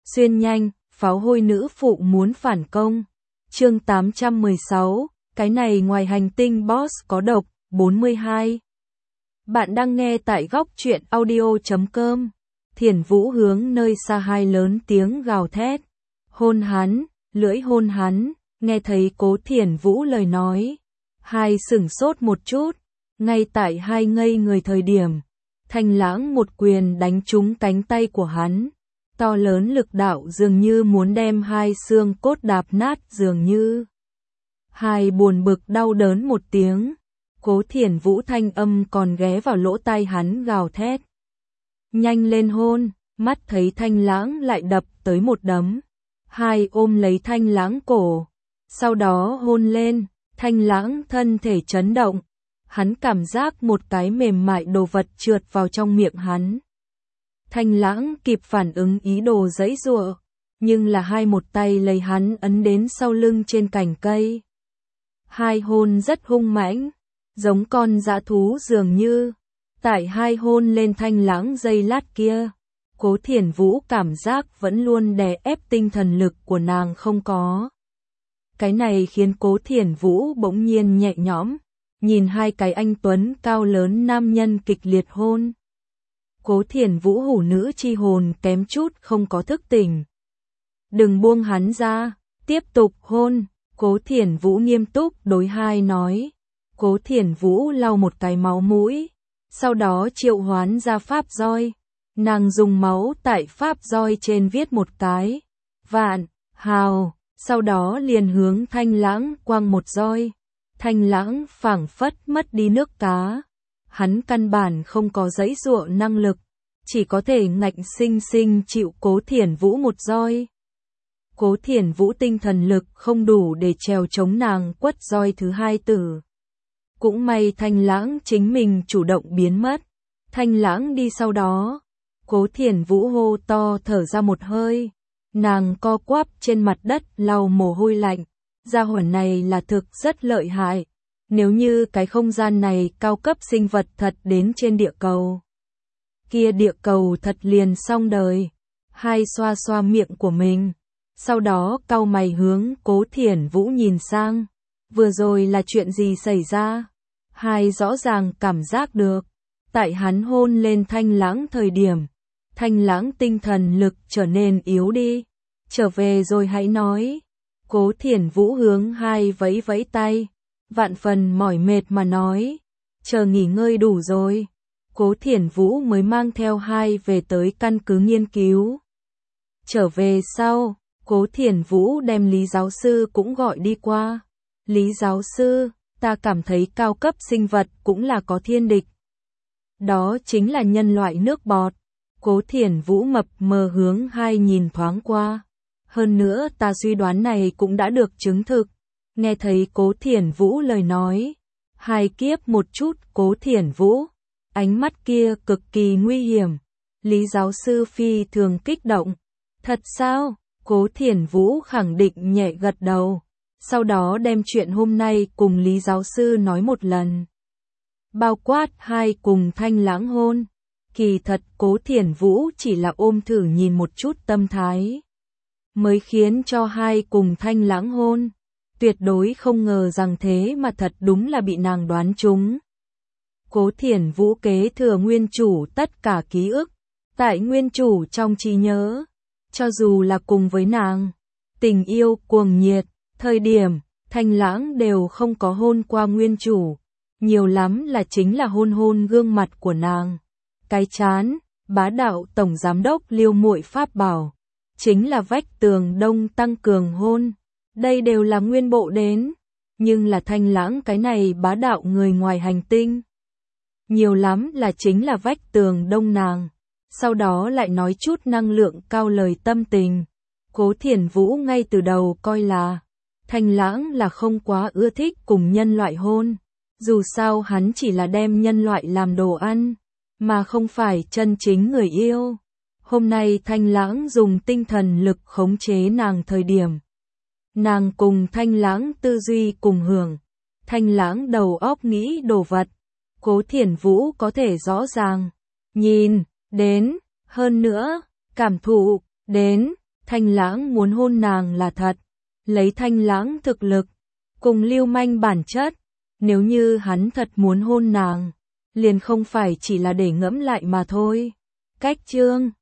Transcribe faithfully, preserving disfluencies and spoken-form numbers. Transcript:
Xuyên nhanh, pháo hôi nữ phụ muốn phản công. Chương tám trăm mười sáu, cái này ngoài hành tinh boss có độc, bốn mươi hai. Bạn đang nghe tại góc truyện audio chấm com. Thiển Vũ hướng nơi xa hai lớn tiếng gào thét. Hôn hắn, lưỡi hôn hắn, nghe thấy Cố Thiển Vũ lời nói. Hai sửng sốt một chút, ngay tại hai ngây người thời điểm. Thanh Lãng một quyền đánh trúng cánh tay của hắn. To lớn lực đạo dường như muốn đem hai xương cốt đạp nát dường như. Hai buồn bực đau đớn một tiếng. Cố Thiển Vũ thanh âm còn ghé vào lỗ tai hắn gào thét. Nhanh lên hôn, mắt thấy Thanh Lãng lại đập tới một đấm. Hai ôm lấy Thanh Lãng cổ. Sau đó hôn lên, Thanh Lãng thân thể chấn động. Hắn cảm giác một cái mềm mại đồ vật trượt vào trong miệng hắn. Thanh Lãng kịp phản ứng ý đồ giãy giụa, nhưng là hai một tay lấy hắn ấn đến sau lưng trên cành cây. Hai hôn rất hung mãnh, giống con dã thú dường như. Tại hai hôn lên Thanh Lãng giây lát kia, Cố Thiển Vũ cảm giác vẫn luôn đè ép tinh thần lực của nàng không có. Cái này khiến Cố Thiển Vũ bỗng nhiên nhẹ nhõm, nhìn hai cái anh tuấn cao lớn nam nhân kịch liệt hôn. Cố Thiển Vũ hủ nữ chi hồn kém chút không có thức tỉnh. Đừng buông hắn ra, tiếp tục hôn, Cố Thiển Vũ nghiêm túc đối hai nói. Cố Thiển Vũ lau một cái máu mũi, sau đó triệu hoán ra pháp roi. Nàng dùng máu tại pháp roi trên viết một cái, vạn, hào, sau đó liền hướng Thanh Lãng quăng một roi. Thanh Lãng phảng phất mất đi nước cá. Hắn căn bản không có giãy giụa năng lực, chỉ có thể ngạnh sinh sinh chịu Cố Thiển Vũ một roi. Cố Thiển Vũ tinh thần lực không đủ để trèo chống nàng quất roi thứ hai tử. Cũng may Thanh Lãng chính mình chủ động biến mất. Thanh Lãng đi sau đó. Cố Thiển Vũ hô to thở ra một hơi. Nàng co quắp trên mặt đất lau mồ hôi lạnh. Gia hỏa này là thực rất lợi hại. Nếu như cái không gian này cao cấp sinh vật thật đến trên địa cầu, kia địa cầu thật liền xong đời. Hai xoa xoa miệng của mình, sau đó cau mày hướng Cố Thiển Vũ nhìn sang. Vừa rồi là chuyện gì xảy ra? Hai rõ ràng cảm giác được, tại hắn hôn lên Thanh Lãng thời điểm, Thanh Lãng tinh thần lực trở nên yếu đi. Trở về rồi hãy nói. Cố Thiển Vũ hướng hai vẫy vẫy tay, vạn phần mỏi mệt mà nói, chờ nghỉ ngơi đủ rồi. Cố Thiển Vũ mới mang theo hai về tới căn cứ nghiên cứu. Trở về sau, Cố Thiển Vũ đem Lý giáo sư cũng gọi đi qua. Lý giáo sư, ta cảm thấy cao cấp sinh vật cũng là có thiên địch. Đó chính là nhân loại nước bọt. Cố Thiển Vũ mập mờ hướng hai nhìn thoáng qua. Hơn nữa ta suy đoán này cũng đã được chứng thực. Nghe thấy Cố Thiển Vũ lời nói, hai kiếp một chút Cố Thiển Vũ, ánh mắt kia cực kỳ nguy hiểm. Lý giáo sư phi thường kích động. Thật sao? Cố Thiển Vũ khẳng định nhẹ gật đầu, sau đó đem chuyện hôm nay cùng Lý giáo sư nói một lần. Bao quát hai cùng Thanh Lãng hôn. Kỳ thật Cố Thiển Vũ chỉ là ôm thử nhìn một chút tâm thái, mới khiến cho hai cùng Thanh Lãng hôn. Tuyệt đối không ngờ rằng thế mà thật đúng là bị nàng đoán trúng. Cố Thiển Vũ kế thừa nguyên chủ tất cả ký ức, tại nguyên chủ trong trí nhớ. Cho dù là cùng với nàng, tình yêu cuồng nhiệt, thời điểm, Thanh Lãng đều không có hôn qua nguyên chủ. Nhiều lắm là chính là hôn hôn gương mặt của nàng. Cái chán, bá đạo tổng giám đốc Liêu muội pháp bảo. Chính là vách tường đông tăng cường hôn. Đây đều là nguyên bộ đến. Nhưng là Thanh Lãng cái này bá đạo người ngoài hành tinh. Nhiều lắm là chính là vách tường đông nàng. Sau đó lại nói chút năng lượng cao lời tâm tình. Cố Thiển Vũ ngay từ đầu coi là Thanh Lãng là không quá ưa thích cùng nhân loại hôn. Dù sao hắn chỉ là đem nhân loại làm đồ ăn, mà không phải chân chính người yêu. Hôm nay Thanh Lãng dùng tinh thần lực khống chế nàng thời điểm. Nàng cùng Thanh Lãng tư duy cùng hưởng. Thanh Lãng đầu óc nghĩ đồ vật. Cố Thiển Vũ có thể rõ ràng nhìn đến, hơn nữa, cảm thụ đến. Thanh Lãng muốn hôn nàng là thật, lấy Thanh Lãng thực lực, cùng lưu manh bản chất, nếu như hắn thật muốn hôn nàng, liền không phải chỉ là để ngẫm lại mà thôi. Cách chương